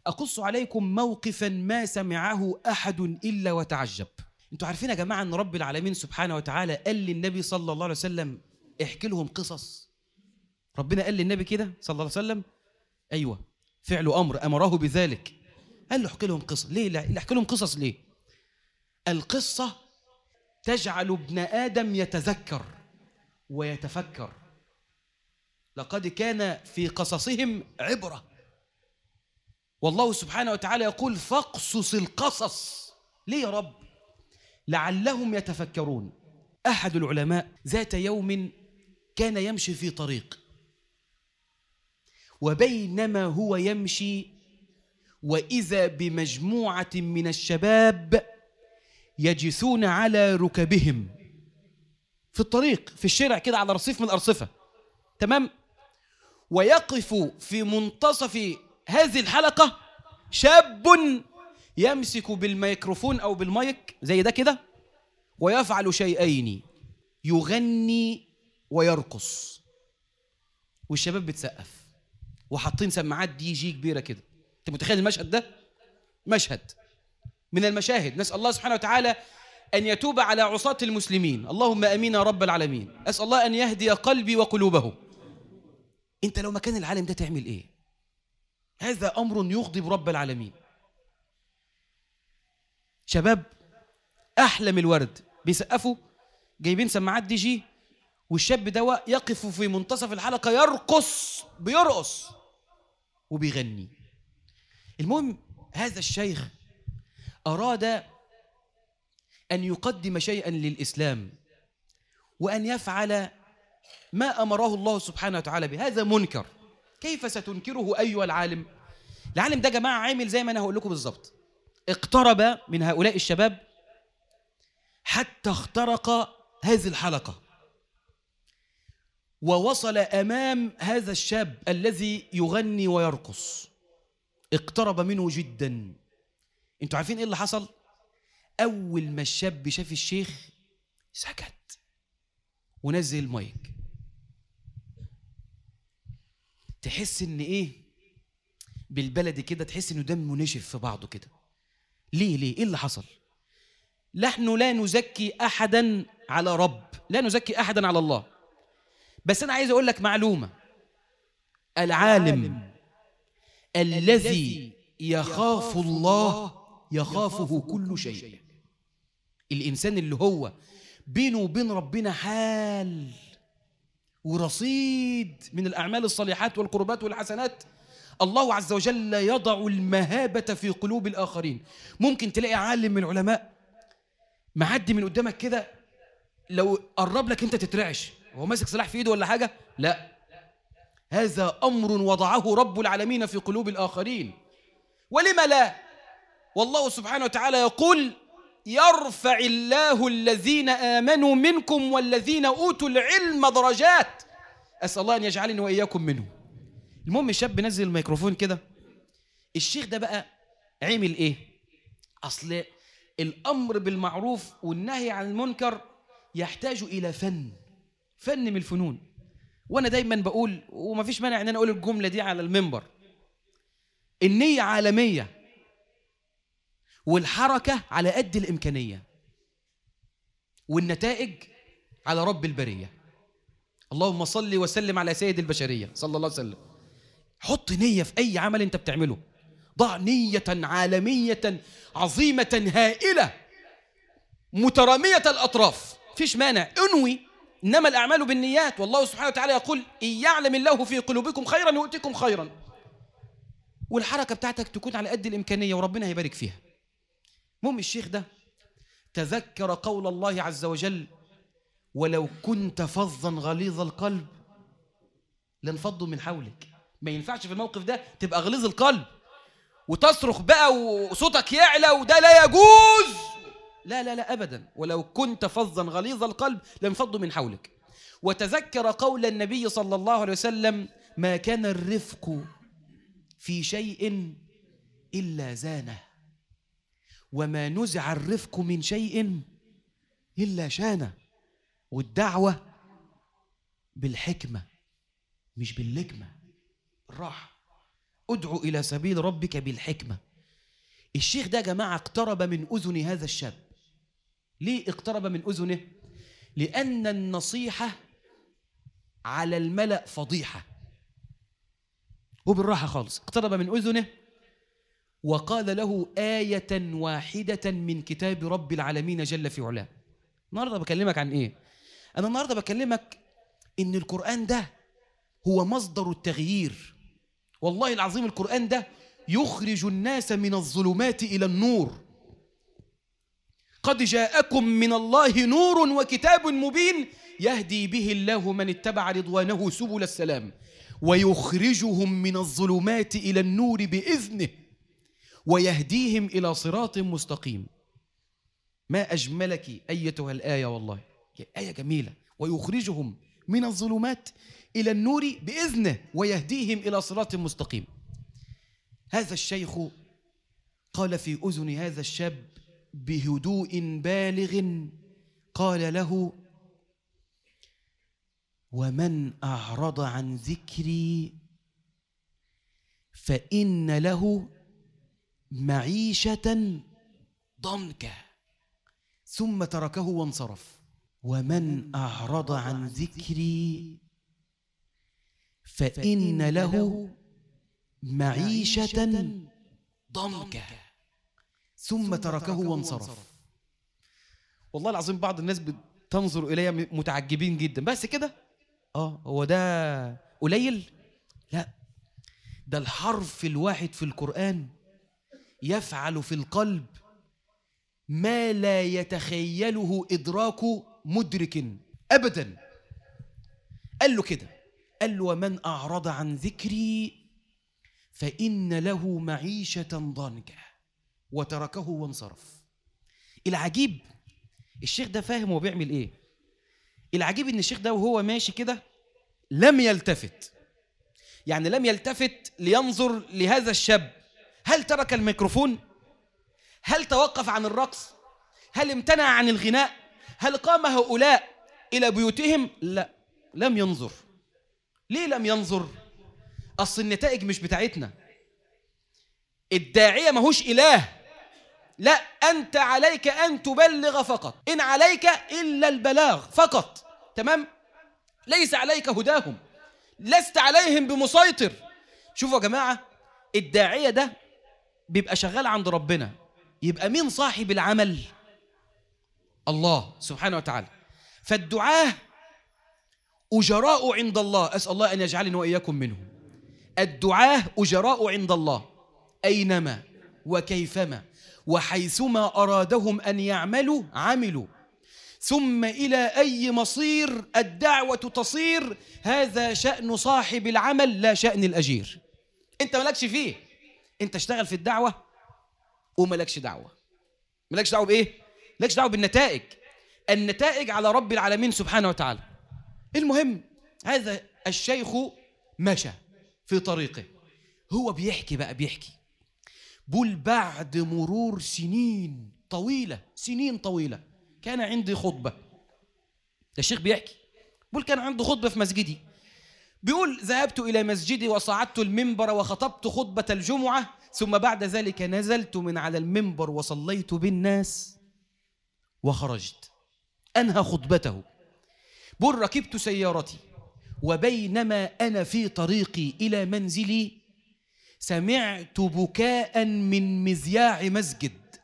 أقص عليكم موقفا ما سمعه أحد إلا وتعجب. أنتوا عارفين يا جماعة أن رب العالمين سبحانه وتعالى قال للنبي صلى الله عليه وسلم احكي لهم قصص. ربنا قال للنبي كده صلى الله عليه وسلم، أيوة، فعل أمر أمره بذلك، قال له احكي لهم قصص. ليه؟ لا احكي لهم قصص ليه؟ القصة تجعل ابن آدم يتذكر ويتفكر. لقد كان في قصصهم عبرة. والله سبحانه وتعالى يقول فاقصص القصص. ليه يا رب؟ لعلهم يتفكرون. أحد العلماء ذات يوم كان يمشي في طريق، وبينما هو يمشي وإذا بمجموعة من الشباب يجثون على ركبهم في الطريق، في الشارع كده، على رصيف من الأرصفة، تمام؟ ويقف في منتصف هذه الحلقة شاب يمسك بالميكروفون أو بالمايك زي ده كده، ويفعل شيئين: يغني ويرقص. والشباب بتسقف وحاطين سماعات دي جي كبيرة كده. أنت متخيل المشهد ده؟ مشهد من المشاهد. نسأل الله سبحانه وتعالى أن يتوب على عصاة المسلمين، اللهم أمين يا رب العالمين. أسأل الله أن يهدي قلبي وقلوبه. أنت لو مكان العالم ده تعمل إيه؟ هذا أمر يغضب رب العالمين. شباب أحلم الورد بيسقفوا، جايبين سماعات دي جي، والشاب ده يقف في منتصف الحلقة يرقص، بيرقص وبيغني. المهم هذا الشيخ أراد أن يقدم شيئا للإسلام وأن يفعل ما أمره الله سبحانه وتعالى به. هذا منكر، كيف ستنكره أيها العالم؟ العالم ده جماعة عامل زي ما أنا هقول لكم بالظبط. اقترب من هؤلاء الشباب حتى اخترق هذه الحلقة، ووصل أمام هذا الشاب الذي يغني ويرقص. اقترب منه جدا. انتوا عارفين ايه اللي حصل؟ أول ما الشاب شاف الشيخ سكت ونزل المايك. تحس ان ايه بالبلدي كده، تحس انه دمه نشف في بعضه كده. ليه ايه اللي حصل؟ نحن لا نزكي احدا على رب، لا نزكي احدا على الله، بس انا عايز اقول لك معلومه. العالم الذي يخاف الله يخافه كل شيء. الانسان اللي هو بينه وبين ربنا حال ورصيد من الأعمال الصالحات والقربات والحسنات، الله عز وجل يضع المهابة في قلوب الآخرين. ممكن تلاقي عالم من العلماء معدي من قدامك كده، لو قرب لك أنت تترعش، هو ماسك سلاح في إيده ولا حاجة؟ لا، هذا أمر وضعه رب العالمين في قلوب الآخرين. ولما لا؟ والله سبحانه وتعالى يقول يرفع الله الذين آمنوا منكم والذين أوتوا العلم درجات. أسأل الله أن يجعلني وإياكم منه. المهم الشاب نزل الميكروفون كده. الشيخ ده بقى عمل إيه؟ أصل الأمر بالمعروف والنهي عن المنكر يحتاج إلى فن من الفنون. وأنا دايما بقول، وما فيش مانع أن أنا أقول الجملة دي على المنبر: النية عالمية والحركة على قد الإمكانية، والنتائج على رب البرية. اللهم صل وسلم على سيد البشرية صلى الله عليه وسلم. حط نية في أي عمل أنت بتعمله، ضع نية عالمية عظيمة هائلة مترامية الأطراف، فيش مانع، انوي، إنما الأعمال بالنيات. والله سبحانه وتعالى يقول إن يعلم الله في قلوبكم خيرا يؤتكم خيرا. والحركة بتاعتك تكون على قد الإمكانية وربنا هيبارك فيها. المهم الشيخ ده تذكر قول الله عز وجل: ولو كنت فظا غليظ القلب لانفضوا من حولك. ما ينفعش في الموقف ده تبقى غليظ القلب وتصرخ بقى وصوتك يعلى، وده لا يجوز. لا لا لا أبدا. ولو كنت فظا غليظ القلب لانفضوا من حولك. وتذكر قول النبي صلى الله عليه وسلم: ما كان الرفق في شيء إلا زانه، وما نزع الرفق من شيء إلا شانه. والدعوة بالحكمة مش باللكمة، بالراحة. ادعو إلى سبيل ربك بالحكمة. الشيخ ده يا جماعة اقترب من أذن هذا الشاب. ليه اقترب من أذنه؟ لأن النصيحة على الملأ فضيحة. وبالراحة خالص اقترب من أذنه وقال له آية واحدة من كتاب رب العالمين جل في علاه. النهاردة بكلمك عن إيه؟ أنا النهاردة بكلمك إن القرآن ده هو مصدر التغيير. والله العظيم القرآن ده يخرج الناس من الظلمات إلى النور. قد جاءكم من الله نور وكتاب مبين يهدي به الله من اتبع رضوانه سبل السلام ويخرجهم من الظلمات إلى النور بإذنه ويهديهم إلى صراط مستقيم. ما أجملك أيتها الآية، والله آية جميلة. ويخرجهم من الظلمات إلى النور بإذنه ويهديهم إلى صراط مستقيم. هذا الشيخ قال في أذن هذا الشاب بهدوء بالغ، قال له: ومن أعرض عن ذكري فإن له معيشة ضنكا. ثم تركه وانصرف. ومن أعرض عن ذكري فإن له معيشة ضنكا. ثم تركه وانصرف. والله العظيم بعض الناس بتنظر إلي متعجبين جدا. بس كده؟ هو ده قليل؟ لا، ده الحرف الواحد في القرآن يفعل في القلب ما لا يتخيله إدراك مدرك أبدا. قال له كده، قال له: ومن أعرض عن ذكري فإن له معيشة ضنكا. وتركه وانصرف. العجيب الشيخ ده فاهم هو بيعمل ايه. العجيب ان الشيخ ده وهو ماشي كده لم يلتفت. يعني لم يلتفت لينظر لهذا الشاب. هل ترك الميكروفون؟ هل توقف عن الرقص؟ هل امتنع عن الغناء؟ هل قام هؤلاء إلى بيوتهم؟ لا، لم ينظر. ليه لم ينظر؟ أصل النتائج مش بتاعتنا. الداعية ماهوش إله. لا، أنت عليك أن تبلغ فقط. إن عليك إلا البلاغ فقط. تمام؟ ليس عليك هداهم، لست عليهم بمسيطر. شوفوا يا جماعة، الداعية ده بيبقى شغال عند ربنا. يبقى مين صاحب العمل؟ الله سبحانه وتعالى. فالدعاة أجراء عند الله. أسأل الله أن يجعلني وإياكم منهم. الدعاة أجراء عند الله أينما وكيفما وحيثما أرادهم أن يعملوا عملوا. ثم إلى أي مصير الدعوة تصير، هذا شأن صاحب العمل لا شأن الأجير. أنت مالكش فيه. أنت اشتغل في الدعوة ومالكش دعوة. مالكش دعوة بإيه؟ مالكش دعوة بالنتائج. النتائج على رب العالمين سبحانه وتعالى. المهم، هذا الشيخ مشى في طريقه. هو بيحكي بقول: بعد مرور سنين طويلة كان عندي خطبة. ده الشيخ بيحكي. بقول: كان عندي خطبة في مسجدي. بيقول: ذهبت إلى مسجدي وصعدت المنبر وخطبت خطبة الجمعة، ثم بعد ذلك نزلت من على المنبر وصليت بالناس وخرجت. أنهى خطبته. بقول: ركبت سيارتي وبينما أنا في طريقي إلى منزلي سمعت بكاء من مذياع مسجد.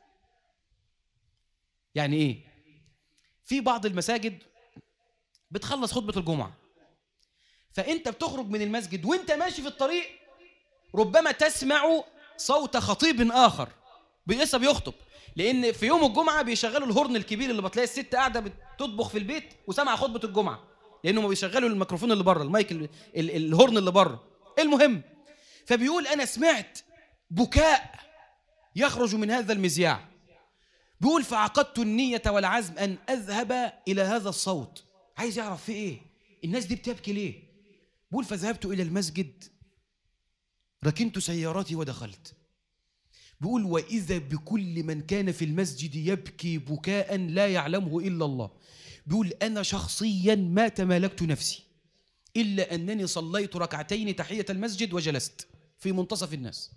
يعني إيه؟ في بعض المساجد بتخلص خطبة الجمعة، فأنت بتخرج من المسجد وأنت ماشي في الطريق ربما تسمع صوت خطيب آخر لسه بيخطب. لأن في يوم الجمعة بيشغلوا الهورن الكبير اللي بتلاقي الست قاعدة بتطبخ في البيت وسمع خطبة الجمعة، لأنه ما بيشغلوا الميكروفون اللي بره، المايك الهورن اللي بره. المهم، فبيقول: أنا سمعت بكاء يخرج من هذا المذياع. بيقول: فعقدت النية والعزم أن أذهب إلى هذا الصوت. عايز يعرف في إيه، الناس دي بتبكي ليه. بيقول: فذهبت إلى المسجد، ركنت سيارتي ودخلت. بيقول: وإذا بكل من كان في المسجد يبكي بكاء لا يعلمه إلا الله. بيقول: أنا شخصيا ما تمالكت نفسي إلا أنني صليت ركعتين تحية المسجد وجلست. في منتصف الناس.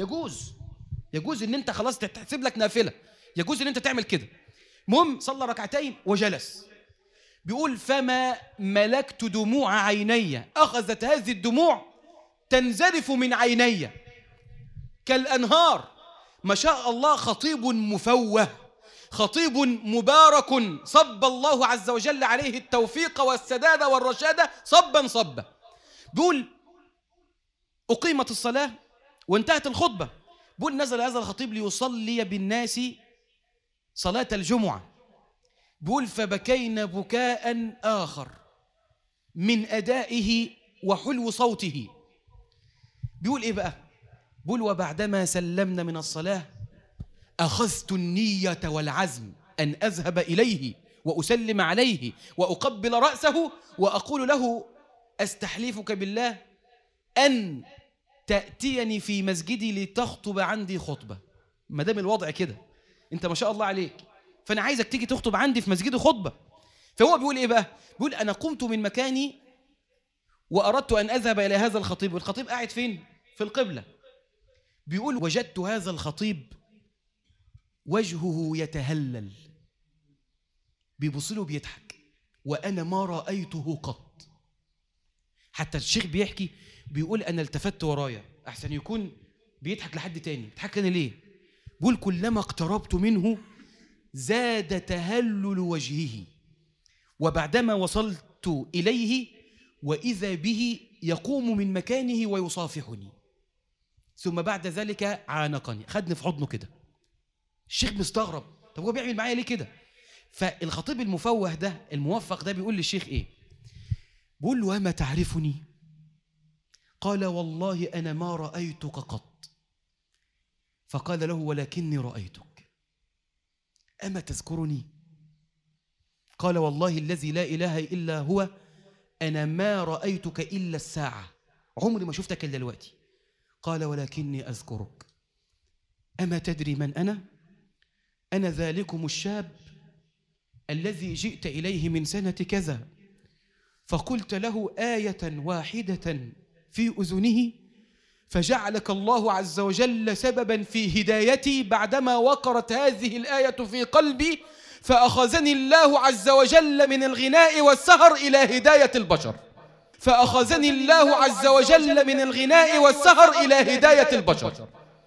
يجوز ان انت خلاص تحسب لك نافلة، يجوز ان انت تعمل كده. المهم صلى ركعتين وجلس. بيقول فما ملكت دموع عيني، أخذت هذه الدموع تنزرف من عيني كالأنهار. ما شاء الله، خطيب مفوه، خطيب مبارك، صب الله عز وجل عليه التوفيق والسداد والرشاد صبا صبا. بيقول أقيمت الصلاة وانتهت الخطبة. بيقول نزل هذا الخطيب ليصلي بالناس صلاة الجمعة. بيقول فبكينا بكاء آخر من أدائه وحلو صوته. بيقول إيه بقى؟ بيقول وبعدما سلمنا من الصلاة أخذت النية والعزم أن أذهب إليه وأسلم عليه وأقبل رأسه وأقول له أستحلفك بالله أن تأتيني في مسجدي لتخطب عندي خطبة. ما دام الوضع كده، أنت ما شاء الله عليك، فأنا عايزك تيجي تخطب عندي في مسجدي خطبة. فهو بيقول إيه بقى؟ بيقول أنا قمت من مكاني وأردت أن أذهب إلى هذا الخطيب، والخطيب قاعد فين؟ في القبلة. بيقول وجدت هذا الخطيب وجهه يتهلل، بيبص له بيضحك، وأنا ما رأيته قط. حتى الشيخ بيحكي بيقول أنا التفت ورايا أحسن يكون بيضحك لحد تاني. بيضحك أنا ليه؟ بيقول كلما اقتربت منه زاد تهلل وجهه، وبعدما وصلت إليه وإذا به يقوم من مكانه ويصافحني، ثم بعد ذلك عانقني، خدني في حضنه كده. الشيخ مستغرب، طب هو بيعمل معايا ليه كده؟ فالخطيب المفوه ده الموفق ده بيقول للشيخ إيه؟ بيقول له وما تعرفني؟ قال والله أنا ما رأيتك قط. فقال له ولكني رأيتك، أما تذكرني؟ قال والله الذي لا إله إلا هو أنا ما رأيتك إلا الساعة، عمري ما شفتك إلا دلوقتي. قال ولكني أذكرك. أما تدري من أنا؟ أنا ذلكم الشاب الذي جئت إليه من سنة كذا فقلت له آية واحدة في أذنه فجعلك الله عز وجل سببا في هدايتي بعدما وقرت هذه الآية في قلبي، فأخذني الله عز وجل من الغناء والسهر إلى هداية البشر. فأخذني الله عز وجل من الغناء والسهر إلى هداية البشر.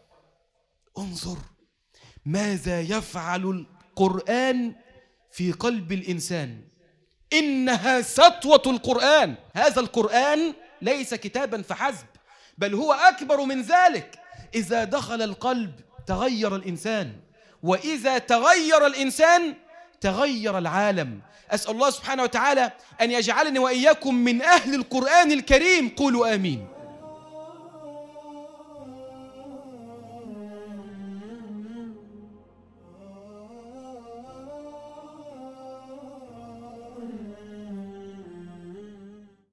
انظر ماذا يفعل القرآن في قلب الإنسان. إنها سطوة القرآن. هذا القرآن ليس كتابا فحسب، بل هو أكبر من ذلك. إذا دخل القلب تغير الإنسان، وإذا تغير الإنسان تغير العالم. أسأل الله سبحانه وتعالى أن يجعلني وإياكم من أهل القرآن الكريم. قولوا آمين.